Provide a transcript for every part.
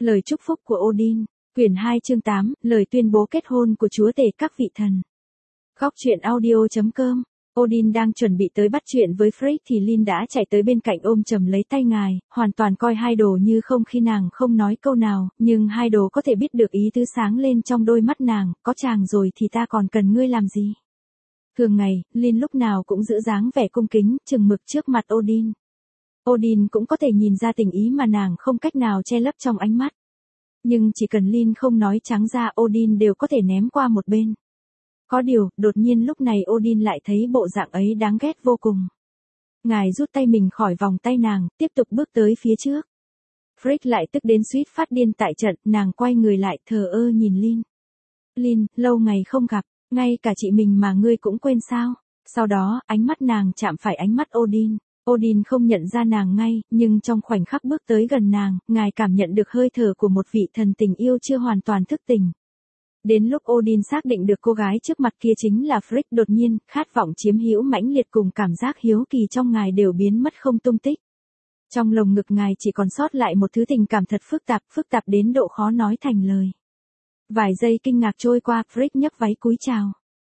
Lời chúc phúc của Odin, quyển 2 chương 8, lời tuyên bố kết hôn của chúa tể các vị thần. Góc truyện audio.com. Odin đang chuẩn bị tới bắt chuyện với Frigg thì Lyn đã chạy tới bên cạnh ôm chầm lấy tay ngài, hoàn toàn coi hai đồ như không khi nàng không nói câu nào, nhưng hai đồ có thể biết được ý tứ sáng lên trong đôi mắt nàng, có chàng rồi thì ta còn cần ngươi làm gì. Thường ngày, Lyn lúc nào cũng giữ dáng vẻ cung kính, chừng mực trước mặt Odin. Odin cũng có thể nhìn ra tình ý mà nàng không cách nào che lấp trong ánh mắt. Nhưng chỉ cần Lyn không nói trắng ra Odin đều có thể ném qua một bên. Có điều, đột nhiên lúc này Odin lại thấy bộ dạng ấy đáng ghét vô cùng. Ngài rút tay mình khỏi vòng tay nàng, tiếp tục bước tới phía trước. Frigg lại tức đến suýt phát điên tại trận, nàng quay người lại thờ ơ nhìn Lyn. Lyn, lâu ngày không gặp, ngay cả chị mình mà ngươi cũng quên sao? Sau đó, ánh mắt nàng chạm phải ánh mắt Odin. Odin không nhận ra nàng ngay, nhưng trong khoảnh khắc bước tới gần nàng, ngài cảm nhận được hơi thở của một vị thần tình yêu chưa hoàn toàn thức tỉnh. Đến lúc Odin xác định được cô gái trước mặt kia chính là Frigg, đột nhiên, khát vọng chiếm hữu mãnh liệt cùng cảm giác hiếu kỳ trong ngài đều biến mất không tung tích. Trong lồng ngực ngài chỉ còn sót lại một thứ tình cảm thật phức tạp đến độ khó nói thành lời. Vài giây kinh ngạc trôi qua, Frigg nhấc váy cúi chào.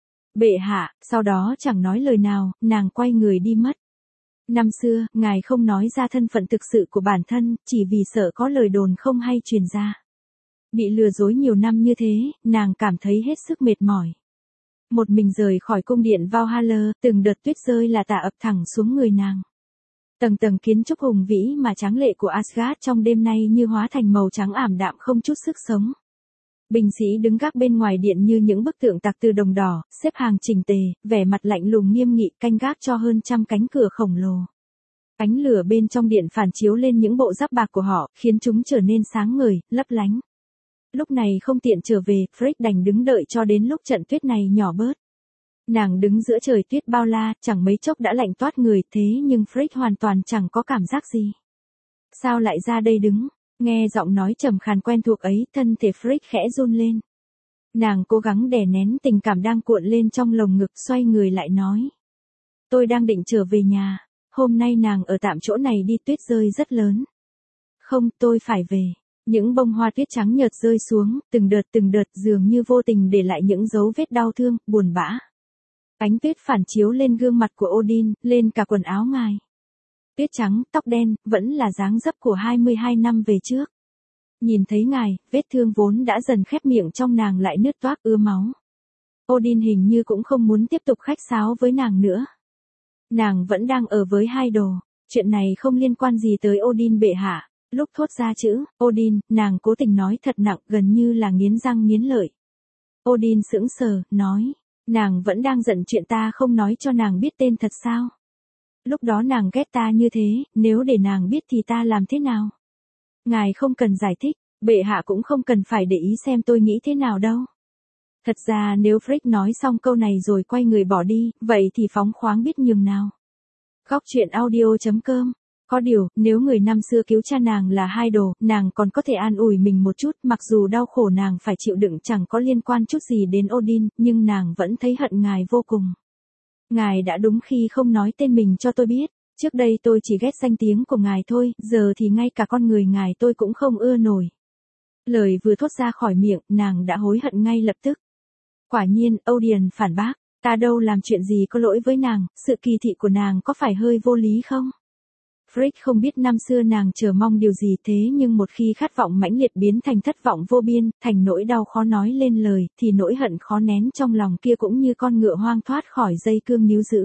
Bệ hạ, sau đó chẳng nói lời nào, nàng quay người đi mất. Năm xưa, ngài không nói ra thân phận thực sự của bản thân, chỉ vì sợ có lời đồn không hay truyền ra. Bị lừa dối nhiều năm như thế, nàng cảm thấy hết sức mệt mỏi. Một mình rời khỏi cung điện Valhalla, từng đợt tuyết rơi là tả ập thẳng xuống người nàng. Tầng tầng kiến trúc hùng vĩ mà tráng lệ của Asgard trong đêm nay như hóa thành màu trắng ảm đạm không chút sức sống. Binh sĩ đứng gác bên ngoài điện như những bức tượng tạc từ đồng đỏ, xếp hàng chỉnh tề, vẻ mặt lạnh lùng nghiêm nghị canh gác cho hơn 100 cánh cửa khổng lồ. Ánh lửa bên trong điện phản chiếu lên những bộ giáp bạc của họ, khiến chúng trở nên sáng ngời, lấp lánh. Lúc này không tiện trở về, Frigg đành đứng đợi cho đến lúc trận tuyết này nhỏ bớt. Nàng đứng giữa trời tuyết bao la, chẳng mấy chốc đã lạnh toát người, thế nhưng Frigg hoàn toàn chẳng có cảm giác gì. Sao lại ra đây đứng? Nghe giọng nói trầm khàn quen thuộc ấy, thân thể Frigg khẽ run lên. Nàng cố gắng đè nén tình cảm đang cuộn lên trong lồng ngực, xoay người lại nói. Tôi đang định trở về nhà, hôm nay nàng ở tạm chỗ này đi, tuyết rơi rất lớn. Không, tôi phải về. Những bông hoa tuyết trắng nhợt rơi xuống, từng đợt dường như vô tình để lại những dấu vết đau thương, buồn bã. Ánh tuyết phản chiếu lên gương mặt của Odin, lên cả quần áo ngài. Tuyết trắng, tóc đen, vẫn là dáng dấp của 22 năm về trước. Nhìn thấy ngài, vết thương vốn đã dần khép miệng trong nàng lại nứt toác ứa máu. Odin hình như cũng không muốn tiếp tục khách sáo với nàng nữa. Nàng vẫn đang ở với hai đồ, chuyện này không liên quan gì tới Odin bệ hạ. Lúc thốt ra chữ Odin, nàng cố tình nói thật nặng, gần như là nghiến răng nghiến lợi. Odin sững sờ, nói, nàng vẫn đang giận chuyện ta không nói cho nàng biết tên thật sao? Lúc đó nàng ghét ta như thế, nếu để nàng biết thì ta làm thế nào? Ngài không cần giải thích, bệ hạ cũng không cần phải để ý xem tôi nghĩ thế nào đâu. Thật ra nếu Frigg nói xong câu này rồi quay người bỏ đi, vậy thì phóng khoáng biết nhường nào. Góc truyện audio.com. Có điều, nếu người năm xưa cứu cha nàng là hai đồ, nàng còn có thể an ủi mình một chút, mặc dù đau khổ nàng phải chịu đựng chẳng có liên quan chút gì đến Odin, nhưng nàng vẫn thấy hận ngài vô cùng. Ngài đã đúng khi không nói tên mình cho tôi biết, trước đây tôi chỉ ghét danh tiếng của ngài thôi, giờ thì ngay cả con người ngài tôi cũng không ưa nổi. Lời vừa thốt ra khỏi miệng, nàng đã hối hận ngay lập tức. Quả nhiên, Odin phản bác, ta đâu làm chuyện gì có lỗi với nàng, sự kỳ thị của nàng có phải hơi vô lý không? Frigg không biết năm xưa nàng chờ mong điều gì, thế nhưng một khi khát vọng mãnh liệt biến thành thất vọng vô biên, thành nỗi đau khó nói lên lời, thì nỗi hận khó nén trong lòng kia cũng như con ngựa hoang thoát khỏi dây cương níu giữ.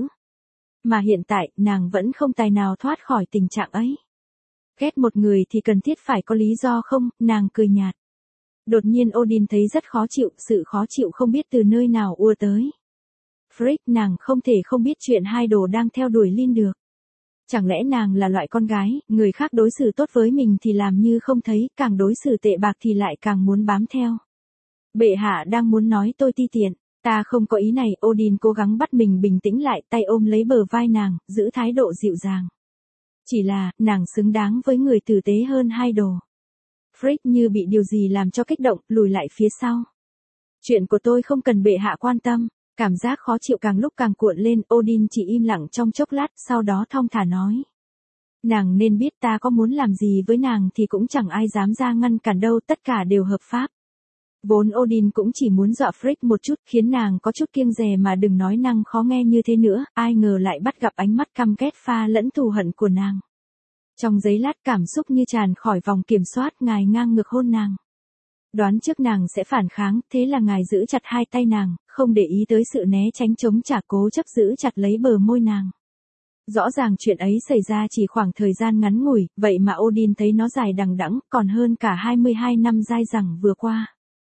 Mà hiện tại, nàng vẫn không tài nào thoát khỏi tình trạng ấy. Ghét một người thì cần thiết phải có lý do không? Nàng cười nhạt. Đột nhiên Odin thấy rất khó chịu, sự khó chịu không biết từ nơi nào ùa tới. Frigg, nàng không thể không biết chuyện hai đồ đang theo đuổi Lyn được. Chẳng lẽ nàng là loại con gái, người khác đối xử tốt với mình thì làm như không thấy, càng đối xử tệ bạc thì lại càng muốn bám theo. Bệ hạ đang muốn nói tôi ti tiện, ta không có ý này. Odin cố gắng bắt mình bình tĩnh lại, tay ôm lấy bờ vai nàng, giữ thái độ dịu dàng. Chỉ là, nàng xứng đáng với người tử tế hơn hai đồ. Frigg như bị điều gì làm cho kích động, lùi lại phía sau. Chuyện của tôi không cần bệ hạ quan tâm. Cảm giác khó chịu càng lúc càng cuộn lên, Odin chỉ im lặng trong chốc lát, sau đó thong thả nói. Nàng nên biết ta có muốn làm gì với nàng thì cũng chẳng ai dám ra ngăn cản đâu, tất cả đều hợp pháp. Vốn Odin cũng chỉ muốn dọa Frigg một chút, khiến nàng có chút kiêng dè mà đừng nói năng khó nghe như thế nữa, ai ngờ lại bắt gặp ánh mắt căm ghét pha lẫn thù hận của nàng. Trong giây lát cảm xúc như tràn khỏi vòng kiểm soát, ngài ngang ngược hôn nàng. Đoán trước nàng sẽ phản kháng, thế là ngài giữ chặt hai tay nàng, không để ý tới sự né tránh chống trả, cố chấp giữ chặt lấy bờ môi nàng. Rõ ràng chuyện ấy xảy ra chỉ khoảng thời gian ngắn ngủi, vậy mà Odin thấy nó dài đằng đẵng, còn hơn cả 22 năm dai dẳng vừa qua.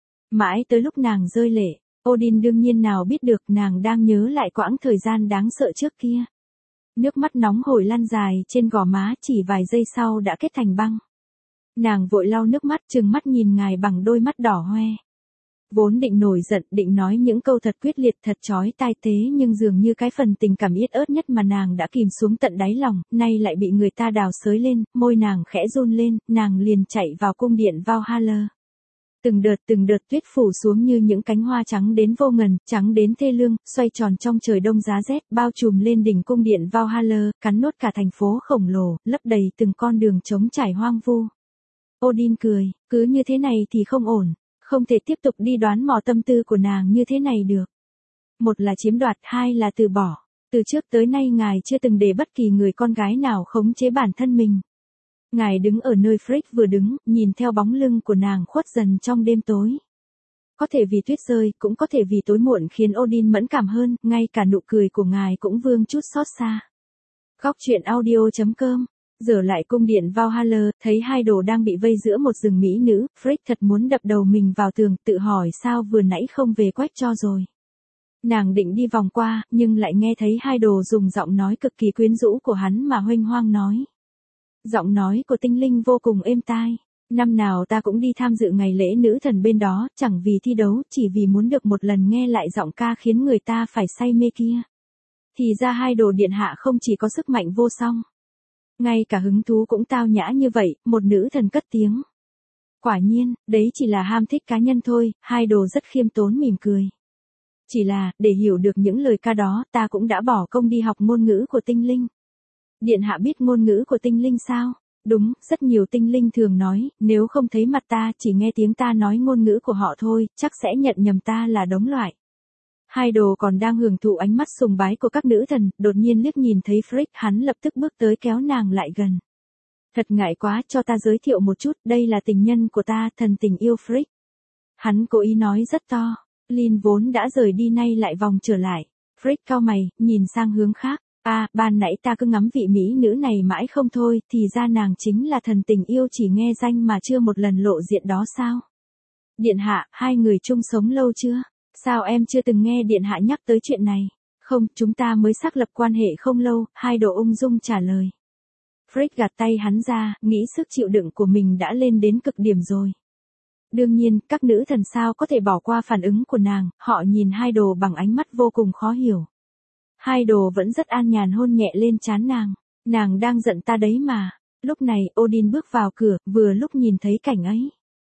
Mãi tới lúc nàng rơi lệ, Odin đương nhiên nào biết được nàng đang nhớ lại quãng thời gian đáng sợ trước kia. Nước mắt nóng hổi lan dài trên gò má, chỉ vài giây sau đã kết thành băng. Nàng vội lau nước mắt, trừng mắt nhìn ngài bằng đôi mắt đỏ hoe. Vốn định nổi giận, định nói những câu thật quyết liệt, thật chói tai tế, nhưng dường như cái phần tình cảm yết ớt nhất mà nàng đã kìm xuống tận đáy lòng, nay lại bị người ta đào xới lên, môi nàng khẽ run lên, nàng liền chạy vào cung điện Valhalla. Từng đợt tuyết phủ xuống như những cánh hoa trắng đến vô ngần, trắng đến thê lương, xoay tròn trong trời đông giá rét, bao trùm lên đỉnh cung điện Valhalla, cắn nốt cả thành phố khổng lồ, lấp đầy từng con đường trống trải hoang vu. Odin cười, cứ như thế này thì không ổn, không thể tiếp tục đi đoán mò tâm tư của nàng như thế này được. Một là chiếm đoạt, hai là từ bỏ. Từ trước tới nay ngài chưa từng để bất kỳ người con gái nào khống chế bản thân mình. Ngài đứng ở nơi Frigg vừa đứng, nhìn theo bóng lưng của nàng khuất dần trong đêm tối. Có thể vì tuyết rơi, cũng có thể vì tối muộn khiến Odin mẫn cảm hơn, ngay cả nụ cười của ngài cũng vương chút xót xa. Góc truyện audio.com. Giờ lại cung điện Valhalla, thấy hai đồ đang bị vây giữa một rừng mỹ nữ, Frigg thật muốn đập đầu mình vào tường, tự hỏi sao vừa nãy không về quách cho rồi. Nàng định đi vòng qua, nhưng lại nghe thấy hai đồ dùng giọng nói cực kỳ quyến rũ của hắn mà huênh hoang nói. Giọng nói của tinh linh vô cùng êm tai. Năm nào ta cũng đi tham dự ngày lễ nữ thần bên đó, chẳng vì thi đấu, chỉ vì muốn được một lần nghe lại giọng ca khiến người ta phải say mê kia. Thì ra hai đồ điện hạ không chỉ có sức mạnh vô song, ngay cả hứng thú cũng tao nhã như vậy, một nữ thần cất tiếng. Quả nhiên, đấy chỉ là ham thích cá nhân thôi, hai đồ rất khiêm tốn mỉm cười. Chỉ là, để hiểu được những lời ca đó, ta cũng đã bỏ công đi học ngôn ngữ của tinh linh. Điện hạ biết ngôn ngữ của tinh linh sao? Đúng, rất nhiều tinh linh thường nói, nếu không thấy mặt ta, chỉ nghe tiếng ta nói ngôn ngữ của họ thôi, chắc sẽ nhận nhầm ta là đống loại. Hai đồ còn đang hưởng thụ ánh mắt sùng bái của các nữ thần, đột nhiên liếc nhìn thấy Frigg, hắn lập tức bước tới kéo nàng lại gần. Thật ngại quá, cho ta giới thiệu một chút, đây là tình nhân của ta, thần tình yêu Frigg. Hắn cố ý nói rất to. Lin vốn đã rời đi nay lại vòng trở lại. Frigg cau mày, nhìn sang hướng khác. Ban nãy ta cứ ngắm vị mỹ nữ này mãi không thôi, thì ra nàng chính là thần tình yêu chỉ nghe danh mà chưa một lần lộ diện đó sao? Điện hạ, hai người chung sống lâu chưa? Sao em chưa từng nghe điện hạ nhắc tới chuyện này? Không, chúng ta mới xác lập quan hệ không lâu, hai đồ ung dung trả lời. Frigg gạt tay hắn ra, nghĩ sức chịu đựng của mình đã lên đến cực điểm rồi. Đương nhiên, các nữ thần sao có thể bỏ qua phản ứng của nàng, họ nhìn hai đồ bằng ánh mắt vô cùng khó hiểu. Hai đồ vẫn rất an nhàn hôn nhẹ lên trán nàng. Nàng đang giận ta đấy mà. Lúc này, Odin bước vào cửa, vừa lúc nhìn thấy cảnh ấy.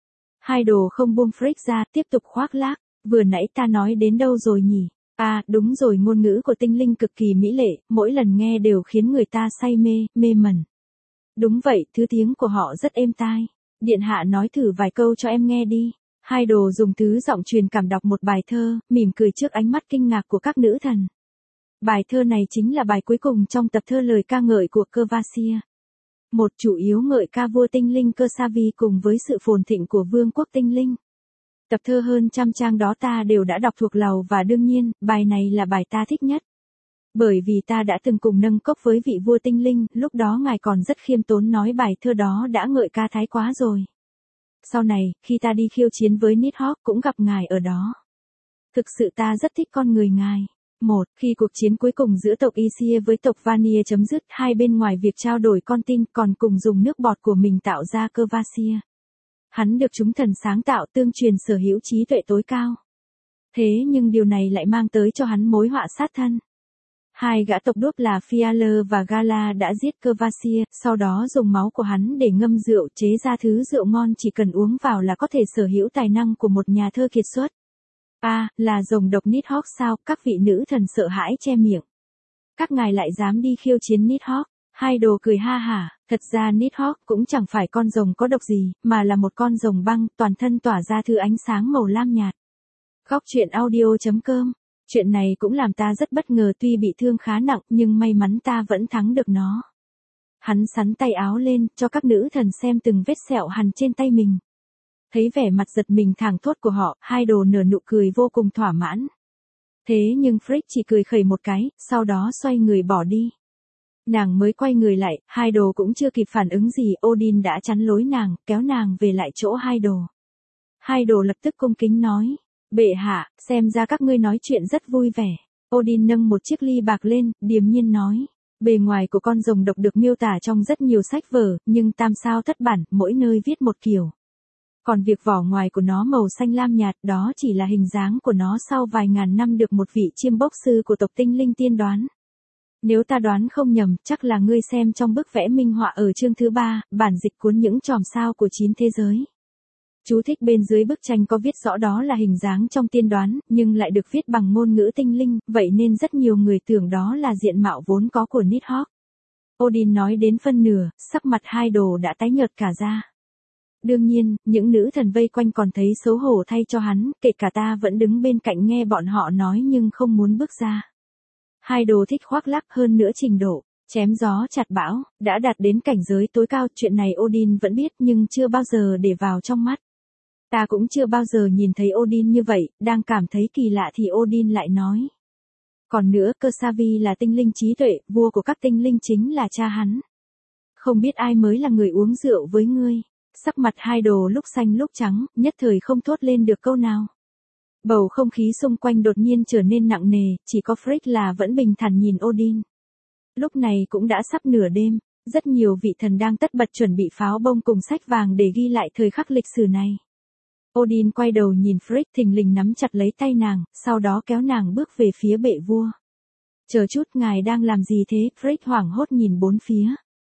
Hai đồ không buông Frigg ra, tiếp tục khoác lác. Vừa nãy ta nói đến đâu rồi nhỉ? Đúng rồi, ngôn ngữ của tinh linh cực kỳ mỹ lệ, mỗi lần nghe đều khiến người ta say mê, mê mẩn. Đúng vậy, thứ tiếng của họ rất êm tai. Điện hạ nói thử vài câu cho em nghe đi. Hai đồ dùng thứ giọng truyền cảm đọc một bài thơ, mỉm cười trước ánh mắt kinh ngạc của các nữ thần. Bài thơ này chính là bài cuối cùng trong tập thơ lời ca ngợi của Kervasia. Một chủ yếu ngợi ca vua tinh linh Kersavi cùng với sự phồn thịnh của vương quốc tinh linh. Tập thơ hơn 100 trang đó ta đều đã đọc thuộc lòng và đương nhiên, bài này là bài ta thích nhất. Bởi vì ta đã từng cùng nâng cốc với vị vua tinh linh, lúc đó ngài còn rất khiêm tốn nói bài thơ đó đã ngợi ca thái quá rồi. Sau này, khi ta đi khiêu chiến với Nidhogg cũng gặp ngài ở đó. Thực sự ta rất thích con người ngài. Khi cuộc chiến cuối cùng giữa tộc Isia với tộc Vanir chấm dứt, hai bên ngoài việc trao đổi con tin còn cùng dùng nước bọt của mình tạo ra Kervasia. Hắn được chúng thần sáng tạo tương truyền sở hữu trí tuệ tối cao. Thế nhưng điều này lại mang tới cho hắn mối họa sát thân. Hai gã tộc đốp là Fialer và Gala đã giết Kervasia, sau đó dùng máu của hắn để ngâm rượu chế ra thứ rượu ngon chỉ cần uống vào là có thể sở hữu tài năng của một nhà thơ kiệt xuất. Là rồng độc Nidhogg sao? Các vị nữ thần sợ hãi che miệng. Các ngài lại dám đi khiêu chiến Nidhogg? Hai đồ cười ha hả, thật ra Nighthawk cũng chẳng phải con rồng có độc gì, mà là một con rồng băng, toàn thân tỏa ra thứ ánh sáng màu lam nhạt. Góc truyện audio.com. Chuyện này cũng làm ta rất bất ngờ, tuy bị thương khá nặng nhưng may mắn ta vẫn thắng được nó. Hắn xắn tay áo lên, cho các nữ thần xem từng vết sẹo hằn trên tay mình. Thấy vẻ mặt giật mình thảng thốt của họ, hai đồ nở nụ cười vô cùng thỏa mãn. Thế nhưng Frigg chỉ cười khẩy một cái, sau đó xoay người bỏ đi. Nàng mới quay người lại, hai đồ cũng chưa kịp phản ứng gì, Odin đã chắn lối nàng, kéo nàng về lại chỗ hai đồ. Hai đồ lập tức cung kính nói, bệ hạ, xem ra các ngươi nói chuyện rất vui vẻ. Odin nâng một chiếc ly bạc lên, điềm nhiên nói, bề ngoài của con rồng độc được miêu tả trong rất nhiều sách vở, nhưng tam sao thất bản, mỗi nơi viết một kiểu. Còn việc vỏ ngoài của nó màu xanh lam nhạt, đó chỉ là hình dáng của nó sau vài ngàn năm được một vị chiêm bốc sư của tộc tinh linh tiên đoán. Nếu ta đoán không nhầm, chắc là ngươi xem trong bức vẽ minh họa ở chương thứ 3, bản dịch cuốn những chòm sao của 9 thế giới. Chú thích bên dưới bức tranh có viết rõ đó là hình dáng trong tiên đoán, nhưng lại được viết bằng ngôn ngữ tinh linh, vậy nên rất nhiều người tưởng đó là diện mạo vốn có của Nighthawk. Odin nói đến phân nửa, sắc mặt hai đồ đã tái nhợt cả ra. Đương nhiên, những nữ thần vây quanh còn thấy xấu hổ thay cho hắn, kể cả ta vẫn đứng bên cạnh nghe bọn họ nói nhưng không muốn bước ra. Hai đồ thích khoác lác, hơn nữa trình độ chém gió chặt bão đã đạt đến cảnh giới tối cao, chuyện này Odin vẫn biết nhưng chưa bao giờ để vào trong mắt. Ta cũng chưa bao giờ nhìn thấy Odin như vậy, đang cảm thấy kỳ lạ thì Odin lại nói. Còn nữa, Kesavi là tinh linh trí tuệ, vua của các tinh linh chính là cha hắn. Không biết ai mới là người uống rượu với ngươi. Sắc mặt hai đồ lúc xanh lúc trắng, nhất thời không thốt lên được câu nào. Bầu không khí xung quanh đột nhiên trở nên nặng nề, chỉ có Frigg là vẫn bình thản nhìn Odin. Lúc này cũng đã sắp nửa đêm, rất nhiều vị thần đang tất bật chuẩn bị pháo bông cùng sách vàng để ghi lại thời khắc lịch sử này. Odin quay đầu nhìn Frigg, thình lình nắm chặt lấy tay nàng, sau đó kéo nàng bước về phía bệ vua. Chờ chút, ngài đang làm gì thế? Frigg hoảng hốt nhìn bốn phía.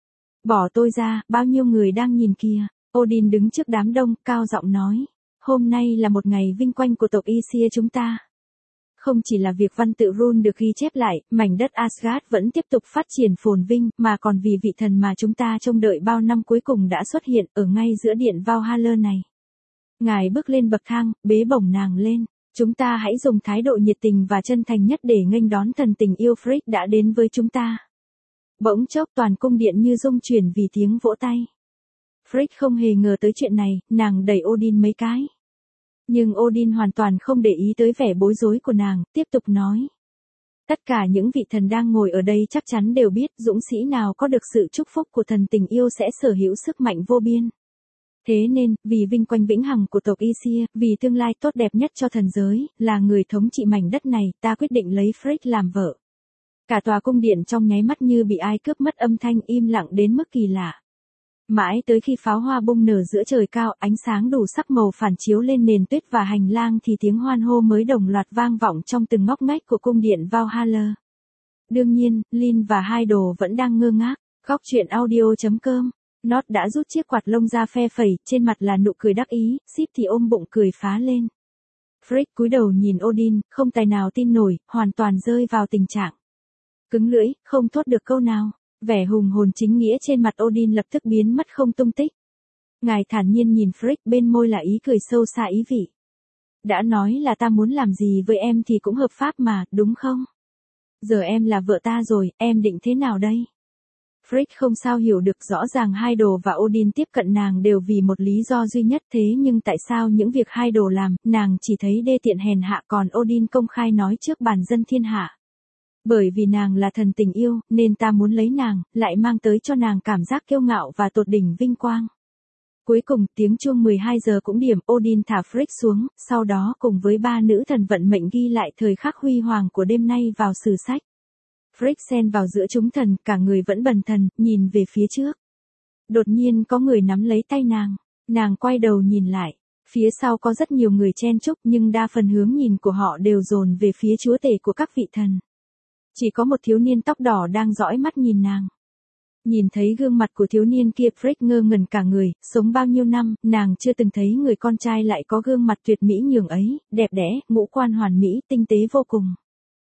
Bỏ tôi ra, bao nhiêu người đang nhìn kìa. Odin đứng trước đám đông, cao giọng nói. Hôm nay là một ngày vinh quang của tộc Aesir chúng ta. Không chỉ là việc văn tự rune được ghi chép lại, mảnh đất Asgard vẫn tiếp tục phát triển phồn vinh, mà còn vì vị thần mà chúng ta trông đợi bao năm cuối cùng đã xuất hiện ở ngay giữa điện Valhalla này. Ngài bước lên bậc thang, bế bổng nàng lên. Chúng ta hãy dùng thái độ nhiệt tình và chân thành nhất để nghênh đón thần tình yêu Frigg đã đến với chúng ta. Bỗng chốc toàn cung điện như rung chuyển vì tiếng vỗ tay. Frigg không hề ngờ tới chuyện này, nàng đẩy Odin mấy cái. Nhưng Odin hoàn toàn không để ý tới vẻ bối rối của nàng, tiếp tục nói. Tất cả những vị thần đang ngồi ở đây chắc chắn đều biết dũng sĩ nào có được sự chúc phúc của thần tình yêu sẽ sở hữu sức mạnh vô biên. Thế nên, vì vinh quang vĩnh hằng của tộc Aesir, vì tương lai tốt đẹp nhất cho thần giới, là người thống trị mảnh đất này, ta quyết định lấy Frigg làm vợ. Cả tòa cung điện trong nháy mắt như bị ai cướp mất, âm thanh im lặng đến mức kỳ lạ. Mãi tới khi pháo hoa bung nở giữa trời cao, ánh sáng đủ sắc màu phản chiếu lên nền tuyết và hành lang thì tiếng hoan hô mới đồng loạt vang vọng trong từng ngóc ngách của cung điện Valhalla. Đương nhiên, Lin và hai đồ vẫn đang ngơ ngác. Góc truyện audio.com. Nót đã rút chiếc quạt lông ra phe phẩy, trên mặt là nụ cười đắc ý, Sip thì ôm bụng cười phá lên. Frigg cúi đầu nhìn Odin, không tài nào tin nổi, hoàn toàn rơi vào tình trạng cứng lưỡi, không thốt được câu nào. Vẻ hùng hồn chính nghĩa trên mặt Odin lập tức biến mất không tung tích. Ngài thản nhiên nhìn Frigg, bên môi là ý cười sâu xa ý vị. Đã nói là ta muốn làm gì với em thì cũng hợp pháp mà, đúng không? Giờ em là vợ ta rồi, em định thế nào đây? Frigg không sao hiểu được, rõ ràng hai đồ và Odin tiếp cận nàng đều vì một lý do duy nhất, thế nhưng tại sao những việc hai đồ làm, nàng chỉ thấy đê tiện hèn hạ, còn Odin công khai nói trước bàn dân thiên hạ. Bởi vì nàng là thần tình yêu, nên ta muốn lấy nàng, lại mang tới cho nàng cảm giác kiêu ngạo và tột đỉnh vinh quang. Cuối cùng, tiếng chuông 12 giờ cũng điểm, Odin thả Frigg xuống, sau đó cùng với ba nữ thần vận mệnh ghi lại thời khắc huy hoàng của đêm nay vào sử sách. Frigg xen vào giữa chúng thần, cả người vẫn bần thần, nhìn về phía trước. Đột nhiên có người nắm lấy tay nàng quay đầu nhìn lại. Phía sau có rất nhiều người chen chúc nhưng đa phần hướng nhìn của họ đều dồn về phía chúa tể của các vị thần. Chỉ có một thiếu niên tóc đỏ đang dõi mắt nhìn nàng. Nhìn thấy gương mặt của thiếu niên kia, Frigg ngơ ngẩn cả người, sống bao nhiêu năm, nàng chưa từng thấy người con trai lại có gương mặt tuyệt mỹ nhường ấy, đẹp đẽ, ngũ quan hoàn mỹ, tinh tế vô cùng.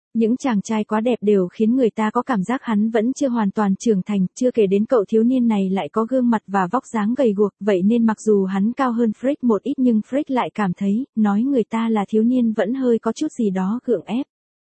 Những chàng trai quá đẹp đều khiến người ta có cảm giác hắn vẫn chưa hoàn toàn trưởng thành, chưa kể đến cậu thiếu niên này lại có gương mặt và vóc dáng gầy guộc, vậy nên mặc dù hắn cao hơn Frick một ít nhưng Frick lại cảm thấy, nói người ta là thiếu niên vẫn hơi có chút gì đó gượng ép.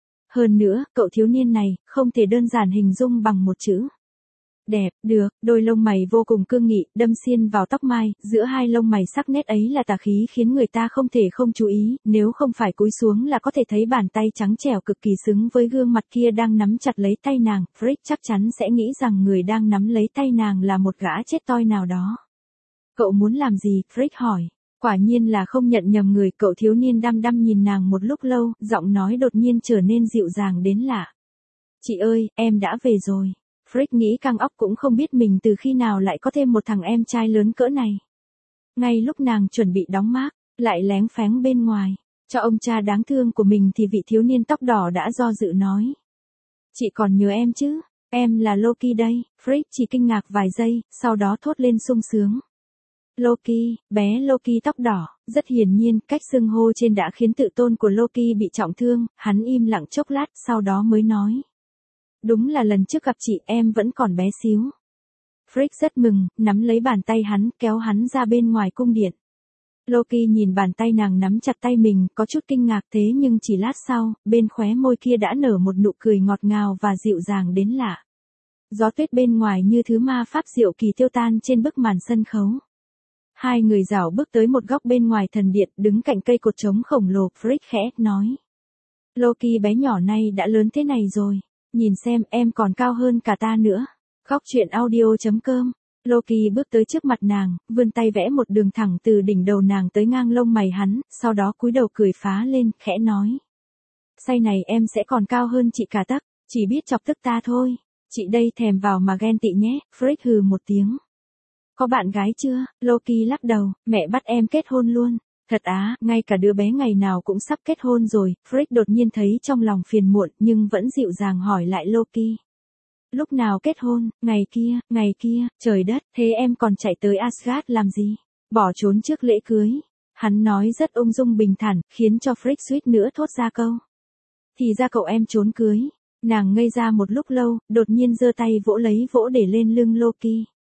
Hơn nữa, cậu thiếu niên này, không thể đơn giản hình dung bằng một chữ. Đẹp, được, đôi lông mày vô cùng cương nghị, đâm xiên vào tóc mai, giữa hai lông mày sắc nét ấy là tà khí khiến người ta không thể không chú ý, nếu không phải cúi xuống là có thể thấy bàn tay trắng trẻo cực kỳ xứng với gương mặt kia đang nắm chặt lấy tay nàng, Frick chắc chắn sẽ nghĩ rằng người đang nắm lấy tay nàng là một gã chết toi nào đó. Cậu muốn làm gì? Frick hỏi. Quả nhiên là không nhận nhầm người, cậu thiếu niên đăm đăm nhìn nàng một lúc lâu, giọng nói đột nhiên trở nên dịu dàng đến lạ. Chị ơi, em đã về rồi. Frick nghĩ căng óc cũng không biết mình từ khi nào lại có thêm một thằng em trai lớn cỡ này. Ngay lúc nàng chuẩn bị đóng mác, lại léng phéng bên ngoài, cho ông cha đáng thương của mình thì vị thiếu niên tóc đỏ đã do dự nói. Chị còn nhớ em chứ? Em là Loki đây. Frick chỉ kinh ngạc vài giây, sau đó thốt lên sung sướng. Loki, bé Loki tóc đỏ, rất hiển nhiên, cách xưng hô trên đã khiến tự tôn của Loki bị trọng thương, hắn im lặng chốc lát, sau đó mới nói. Đúng là lần trước gặp chị em vẫn còn bé xíu. Frick rất mừng, nắm lấy bàn tay hắn, kéo hắn ra bên ngoài cung điện. Loki nhìn bàn tay nàng nắm chặt tay mình, có chút kinh ngạc thế nhưng chỉ lát sau, bên khóe môi kia đã nở một nụ cười ngọt ngào và dịu dàng đến lạ. Gió tuyết bên ngoài như thứ ma pháp diệu kỳ tiêu tan trên bức màn sân khấu. Hai người rảo bước tới một góc bên ngoài thần điện, đứng cạnh cây cột trống khổng lồ, Frick khẽ nói. Loki bé nhỏ này đã lớn thế này rồi, nhìn xem em còn cao hơn cả ta nữa. Góc truyện audio.com. Loki bước tới trước mặt nàng, vươn tay vẽ một đường thẳng từ đỉnh đầu nàng tới ngang lông mày hắn, sau đó cúi đầu cười phá lên, khẽ nói. Say này em sẽ còn cao hơn chị cả tấc, chỉ biết chọc tức ta thôi. Chị đây thèm vào mà ghen tị nhé, Frick hừ một tiếng. Có bạn gái chưa? Loki lắc đầu, mẹ bắt em kết hôn luôn. Thật á, ngay cả đứa bé ngày nào cũng sắp kết hôn rồi, Frick đột nhiên thấy trong lòng phiền muộn nhưng vẫn dịu dàng hỏi lại Loki. Lúc nào kết hôn? Ngày kia, trời đất, thế em còn chạy tới Asgard làm gì? Bỏ trốn trước lễ cưới. Hắn nói rất ung dung bình thản, khiến cho Frick suýt nữa thốt ra câu. Thì ra cậu em trốn cưới. Nàng ngây ra một lúc lâu, đột nhiên giơ tay vỗ để lên lưng Loki.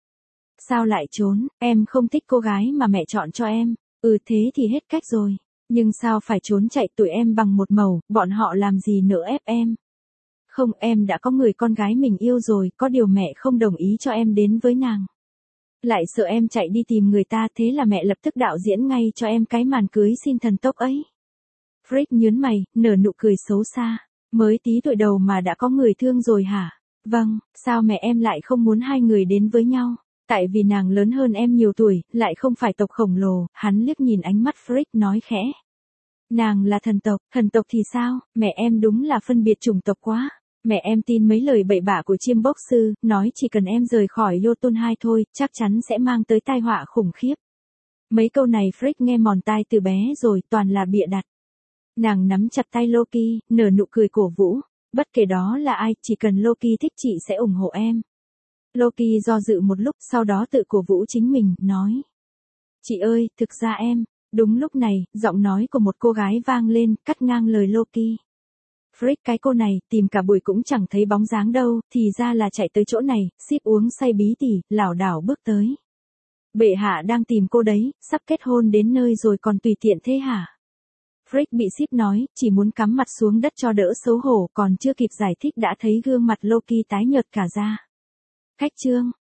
Sao lại trốn, em không thích cô gái mà mẹ chọn cho em. Thế thì hết cách rồi. Nhưng sao phải trốn chạy, tụi em bằng một màu, bọn họ làm gì nữa ép em. Không, em đã có người con gái mình yêu rồi, có điều mẹ không đồng ý cho em đến với nàng. Lại sợ em chạy đi tìm người ta, thế là mẹ lập tức đạo diễn ngay cho em cái màn cưới xin thần tốc ấy. Frick nhớn mày, nở nụ cười xấu xa. Mới tí tuổi đầu mà đã có người thương rồi hả? Vâng, sao mẹ em lại không muốn hai người đến với nhau? Tại vì nàng lớn hơn em nhiều tuổi, lại không phải tộc khổng lồ, hắn liếc nhìn ánh mắt Frick nói khẽ. Nàng là thần tộc thì sao, mẹ em đúng là phân biệt chủng tộc quá. Mẹ em tin mấy lời bậy bạ của chiêm bốc sư, nói chỉ cần em rời khỏi Jotun 2 thôi, chắc chắn sẽ mang tới tai họa khủng khiếp. Mấy câu này Frick nghe mòn tai từ bé rồi, toàn là bịa đặt. Nàng nắm chặt tay Loki, nở nụ cười cổ vũ. Bất kể đó là ai, chỉ cần Loki thích chị sẽ ủng hộ em. Loki do dự một lúc, sau đó tự cổ vũ chính mình, nói. Chị ơi, thực ra em. Đúng lúc này, giọng nói của một cô gái vang lên, cắt ngang lời Loki. Frick cái cô này, tìm cả buổi cũng chẳng thấy bóng dáng đâu, thì ra là chạy tới chỗ này, ship uống say bí tỉ, lảo đảo bước tới. Bệ hạ đang tìm cô đấy, sắp kết hôn đến nơi rồi còn tùy tiện thế hả? Frick bị ship nói, chỉ muốn cắm mặt xuống đất cho đỡ xấu hổ, còn chưa kịp giải thích đã thấy gương mặt Loki tái nhợt cả ra. Khách trương,